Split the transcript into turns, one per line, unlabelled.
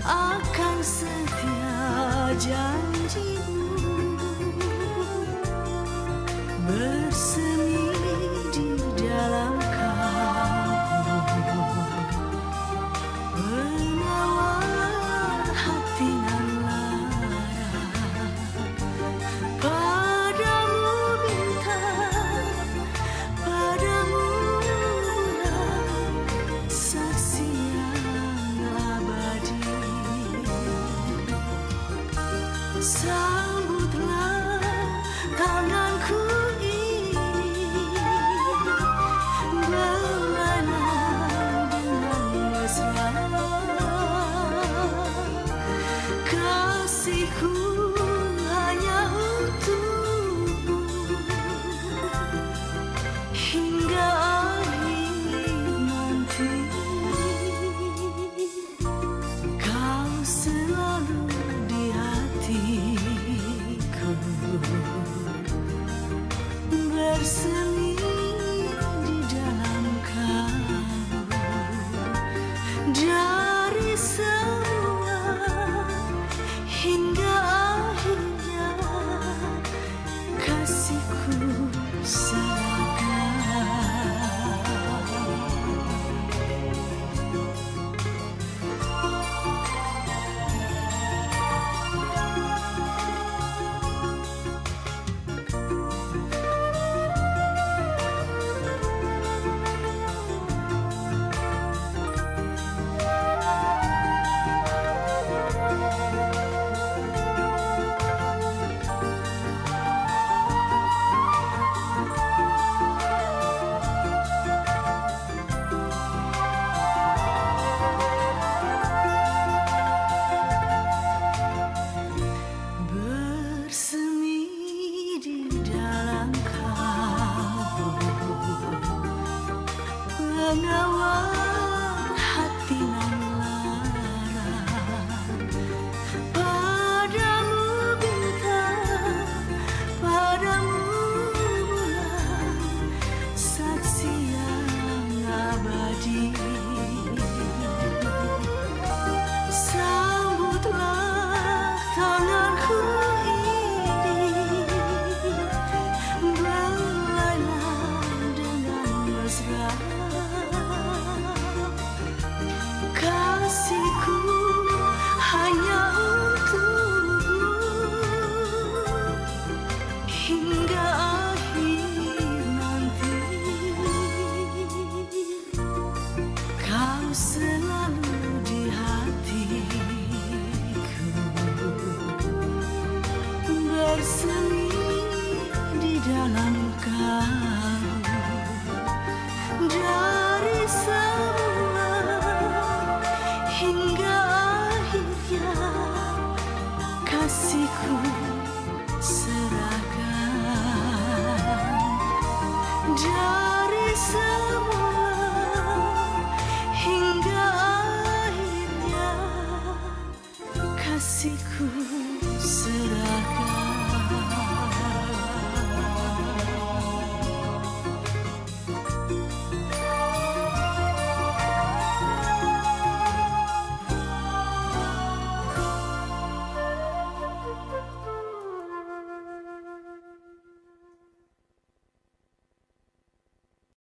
akan setia janjimu bersemi di dalam kalbu, penawar hati nan lara. Padamu bintang, padamu bulan, saksi yang abadi. Sambutlah tanganku ini, berlainan dengan mesra. Kasihku hanya untukmu hingga akhir nanti. Kau selalu di hatiku, bersemi di dalam kalbu. Dari semua hingga akhirnya kasihku serahkan. Bersemi di dalam kalbu, penawar hati nan lara. Padamu bintang, padamu bulan, saksi yang abadi. Sambutlah tanganku ini, berlainan dengan mesra. Kasihku hanya untukmu hingga akhir nanti. Kau selalu di hatiku, bersemi di dalam kalbu. Dari semua hingga akhirnya kasihku serahkan. Dari semua